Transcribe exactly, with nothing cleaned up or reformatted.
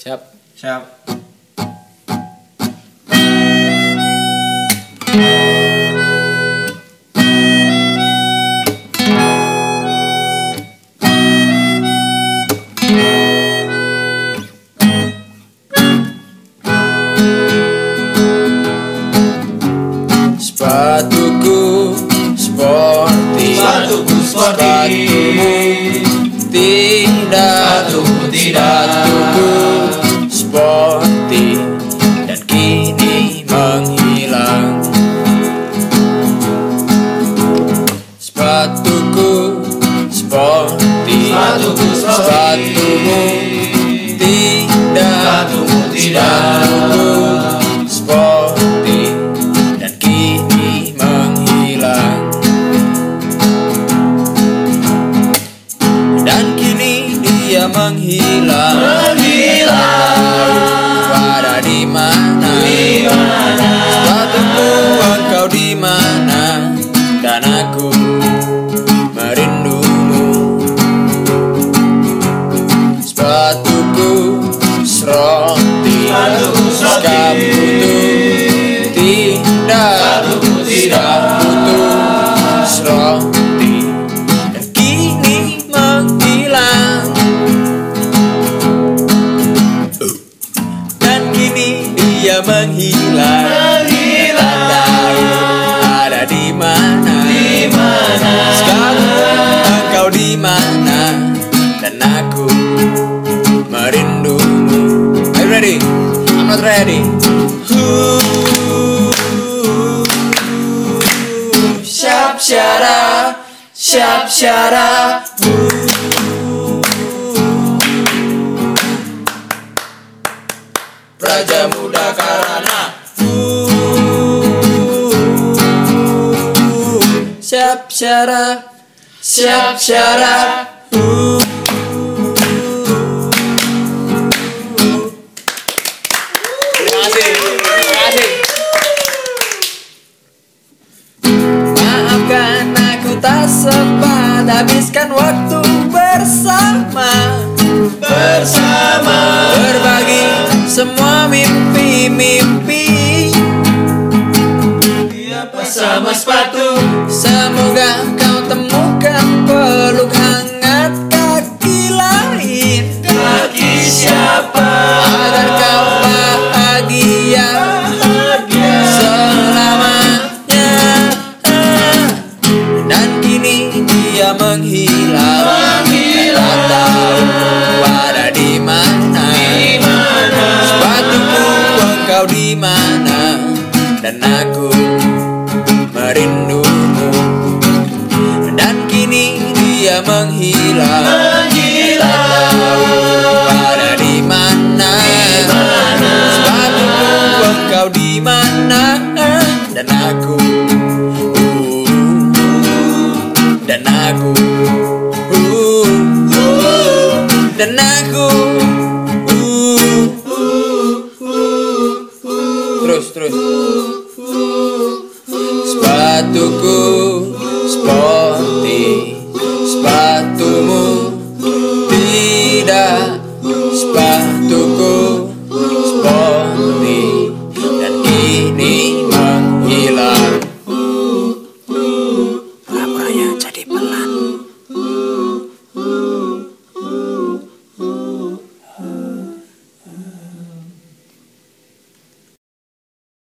Siap. Siap. Sepatuku sporty, Sepatuku sporty, tidak, sepatuku tidak, sepatuku sporty dan kini menghilang. Sepatuku sporty, sepatuku sporty, sepatumu tidak, sepatumu tidak, sepatuku sporty dan kini menghilang. Dan kini dia menghilang. menghilang. Ada di mana? Di mana? Sepatuku engkau di mana? Dan aku merindumu. Sepatuku seroti, Sepatuku seroti, sepatuku tidak, sepatuku tidak, sepatuku seroti dan kini menghilang. Dan kini dia menghilang. Tak tahu ada di mana. Di mana? Sekarang engkau di mana? Dan aku merindumu. Are you ready? I'm not ready. Syap syara, syap syara. Praja Muda Karana. Syap syara, syap syara. Terima kasih, terima kasih. Maafkan aku tak sempat habiskan waktu bersama, Bersama berbagi semua mimpi-mimpi. bersama sepatu, Semoga kau temukan peluk hangat kaki lain, kaki siapa? agar kau bahagia selamanya. Dan kini dia menghilang. Tak tahu ada di mana. Di mana? Sepatuku engkau di mana? Dan aku merindumu. Dan kini dia menghilang. Tak tahu ada di mana. Sepatuku engkau di mana? Dan aku, dan aku